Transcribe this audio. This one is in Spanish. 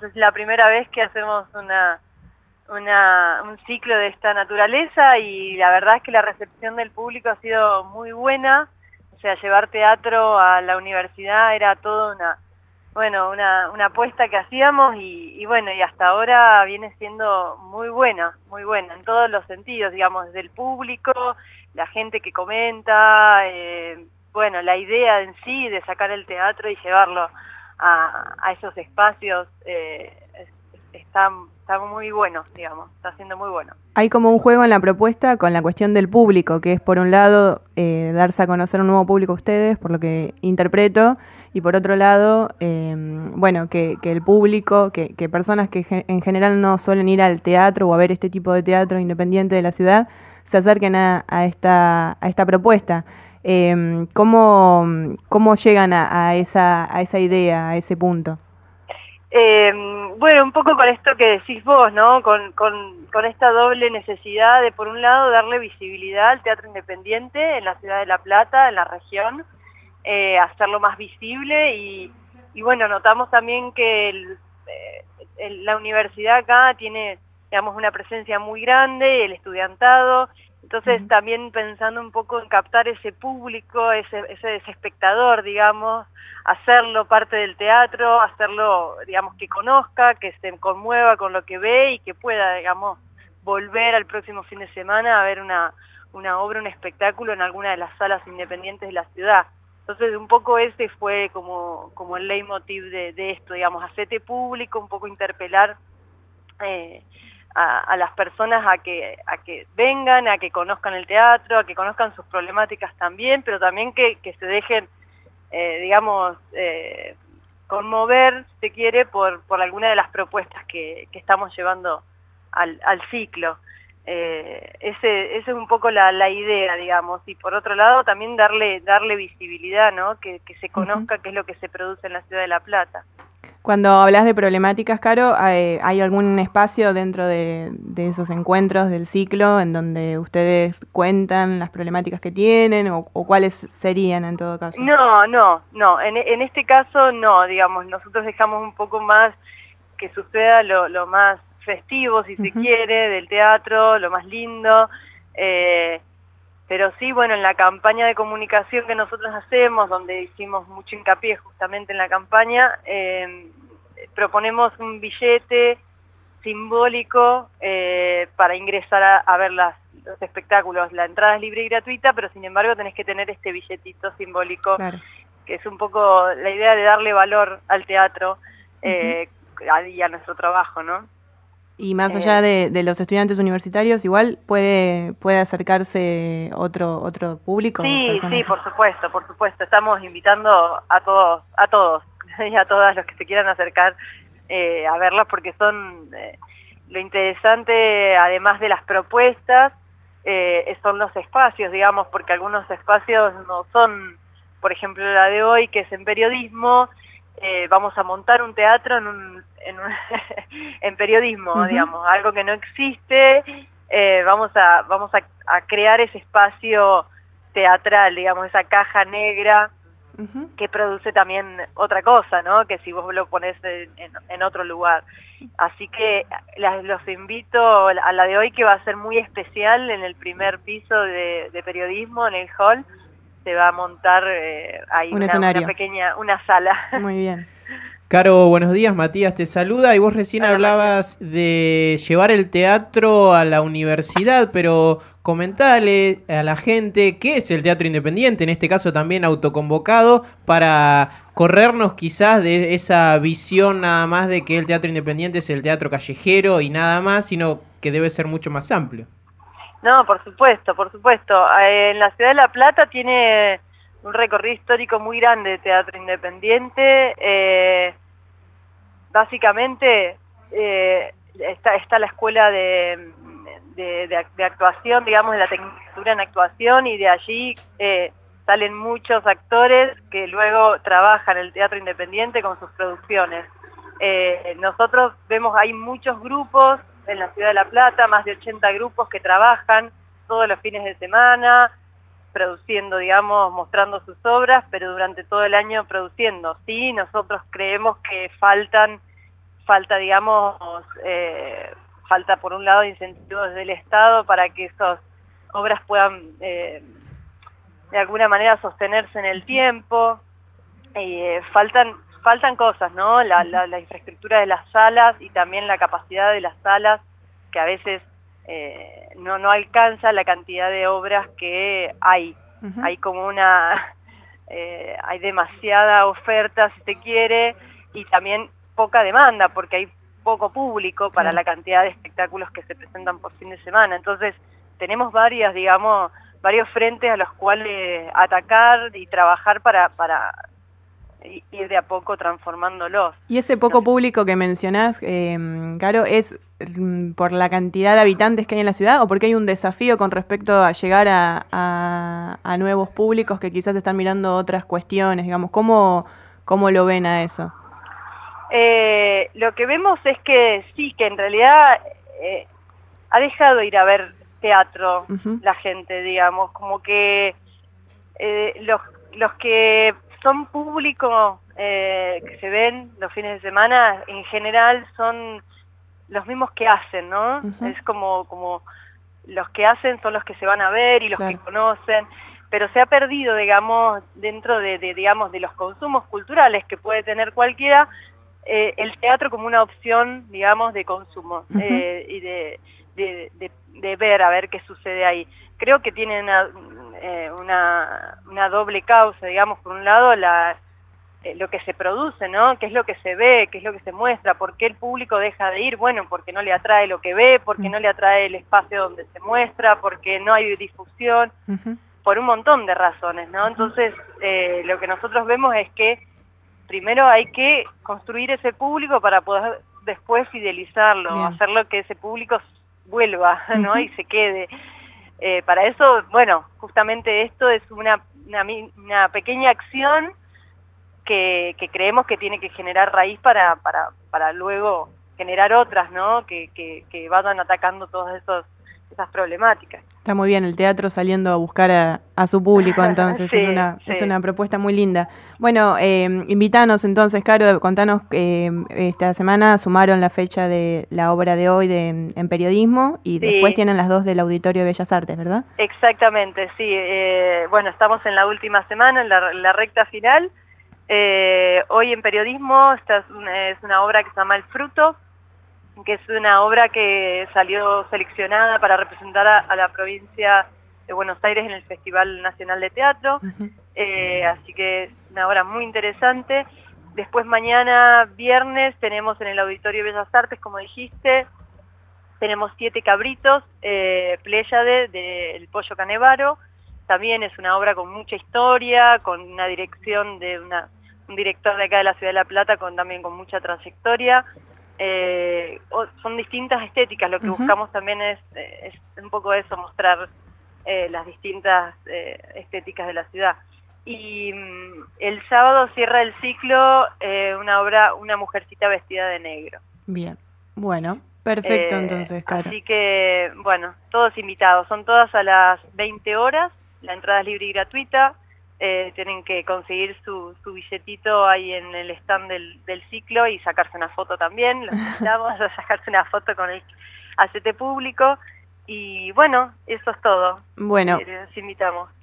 es la primera vez que hacemos un ciclo de esta naturaleza y la verdad es que la recepción del público ha sido muy buena. O sea, llevar teatro a la universidad era todo una apuesta que hacíamos y bueno, y hasta ahora viene siendo muy buena en todos los sentidos, digamos, desde el público, la gente que comenta, bueno, la idea en sí de sacar el teatro y llevarlo a esos espacios está muy bueno, digamos, está siendo muy bueno. Hay como un juego en la propuesta con la cuestión del público, que es por un lado darse a conocer un nuevo público a ustedes, por lo que interpreto, y por otro lado, bueno, que el público, que personas que en general no suelen ir al teatro o a ver este tipo de teatro independiente de la ciudad, se acerquen a esta propuesta. ¿Cómo llegan a esa idea, a ese punto? Bueno, un poco con esto que decís vos, ¿no? Con esta doble necesidad de, por un lado, darle visibilidad al teatro independiente en la ciudad de La Plata, en la región, hacerlo más visible y bueno, notamos también que la universidad acá tiene, digamos, una presencia muy grande, el estudiantado, entonces también pensando un poco en captar ese público, ese espectador, digamos, hacerlo parte del teatro, hacerlo, digamos, que conozca, que se conmueva con lo que ve y que pueda, digamos, volver al próximo fin de semana a ver una obra, un espectáculo en alguna de las salas independientes de la ciudad. Entonces, un poco ese fue como el leitmotiv de esto, digamos, hacerte público, un poco interpelar a las personas a que vengan, a que conozcan el teatro, a que conozcan sus problemáticas también, pero también que se dejen digamos, conmover, si se quiere, por alguna de las propuestas que estamos llevando al ciclo. Esa es un poco la idea, digamos, y por otro lado también darle visibilidad, ¿no? Que se conozca qué es lo que se produce en la ciudad de La Plata. Cuando hablas de problemáticas, Caro, ¿hay algún espacio dentro de esos encuentros del ciclo en donde ustedes cuentan las problemáticas que tienen o cuáles serían en todo caso? No. En este caso no, digamos, nosotros dejamos un poco más que suceda lo más festivo, si se quiere, del teatro, lo más lindo. Pero sí, bueno, en la campaña de comunicación que nosotros hacemos, donde hicimos mucho hincapié justamente en la campaña, proponemos un billete simbólico para ingresar a ver los espectáculos. La entrada es libre y gratuita, pero sin embargo tenés que tener este billetito simbólico, claro, que es un poco la idea de darle valor al teatro y a nuestro trabajo, ¿no? Y más allá de los estudiantes universitarios, igual puede acercarse otro público. Sí, por supuesto. Estamos invitando a todos y a todas los que se quieran acercar a verlas, porque son lo interesante, además de las propuestas, son los espacios, digamos, porque algunos espacios no son, por ejemplo, la de hoy, que es en periodismo. Vamos a montar un teatro en periodismo, digamos, algo que no existe. Vamos a crear ese espacio teatral, digamos, esa caja negra que produce también otra cosa, ¿no? Que si vos lo pones en otro lugar. Así que los invito a la de hoy, que va a ser muy especial, en el primer piso de periodismo, en el hall. Se va a montar ahí una sala. Muy bien. Caro, buenos días, Matías te saluda, y vos recién hablabas de llevar el teatro a la universidad, pero comentale a la gente qué es el teatro independiente, en este caso también autoconvocado, para corrernos quizás de esa visión nada más de que el teatro independiente es el teatro callejero y nada más, sino que debe ser mucho más amplio. No, por supuesto. En la ciudad de La Plata tiene un recorrido histórico muy grande de teatro independiente. Básicamente está la escuela de actuación, digamos, de la Tecnicatura en Actuación, y de allí salen muchos actores que luego trabajan el teatro independiente con sus producciones. Nosotros vemos, hay muchos grupos en la ciudad de La Plata, más de 80 grupos que trabajan todos los fines de semana, produciendo, digamos, mostrando sus obras, pero durante todo el año produciendo. Sí, nosotros creemos que faltan falta, digamos, falta por un lado incentivos del Estado para que esas obras puedan de alguna manera sostenerse en el tiempo. Faltan cosas, ¿no? La infraestructura de las salas y también la capacidad de las salas, que a veces no alcanza la cantidad de obras que hay. Hay como hay demasiada oferta, si se quiere, y también poca demanda, porque hay poco público para la cantidad de espectáculos que se presentan por fin de semana. Entonces, tenemos varios frentes a los cuales atacar y trabajar para ir de a poco transformándolos. Y ese poco público que mencionás, Caro, ¿es por la cantidad de habitantes que hay en la ciudad o porque hay un desafío con respecto a llegar a nuevos públicos que quizás están mirando otras cuestiones? Digamos, ¿cómo lo ven a eso? Lo que vemos es que sí, que en realidad ha dejado de ir a ver teatro la gente, digamos, como que los que son público que se ven los fines de semana, en general son los mismos que hacen, ¿no? Es como los que hacen son los que se van a ver y los que conocen, pero se ha perdido, digamos, dentro de los consumos culturales que puede tener cualquiera, el teatro como una opción, digamos, de consumo y de ver, a ver qué sucede ahí. Creo que tiene una doble causa, digamos, por un lado lo que se produce, ¿no? ¿Qué es lo que se ve? ¿Qué es lo que se muestra? ¿Por qué el público deja de ir? Bueno, porque no le atrae lo que ve, porque no le atrae el espacio donde se muestra, porque no hay difusión, por un montón de razones, ¿no? Entonces, lo que nosotros vemos es que primero hay que construir ese público para poder después fidelizarlo, hacerlo que ese público vuelva, ¿no? Y se quede. Para eso, bueno, justamente esto es una pequeña acción que creemos que tiene que generar raíz para luego generar otras, ¿no? Que vayan atacando todas esas problemáticas. Está muy bien el teatro saliendo a buscar a su público, entonces sí, es una propuesta muy linda. Bueno, invítanos entonces, Caro, contanos que esta semana sumaron la fecha de la obra de hoy en periodismo y después tienen las dos del Auditorio de Bellas Artes, ¿verdad? Exactamente, sí. Bueno, estamos en la última semana, en la recta final. Hoy en periodismo esta es una obra que se llama El Fruto, que es una obra que salió seleccionada para representar a la provincia de Buenos Aires en el Festival Nacional de Teatro, así que es una obra muy interesante. Después mañana, viernes, tenemos en el Auditorio Bellas Artes, como dijiste, tenemos 7 cabritos, Pléyade, del Pollo Canevaro. También es una obra con mucha historia, con una dirección de un director de acá de la Ciudad de La Plata, también con mucha trayectoria. Son distintas estéticas, lo que buscamos también es un poco eso, mostrar las distintas estéticas de la ciudad. Y el sábado cierra el ciclo una obra, Una mujercita vestida de negro. Bien, bueno, perfecto entonces, Caro. Así que, bueno, todos invitados, son todas a las 20 horas, la entrada es libre y gratuita. Tienen que conseguir su billetito ahí en el stand del ciclo y sacarse una foto también. Los invitamos a sacarse una foto con el Hacete Público. Y bueno, eso es todo. Bueno. Los invitamos.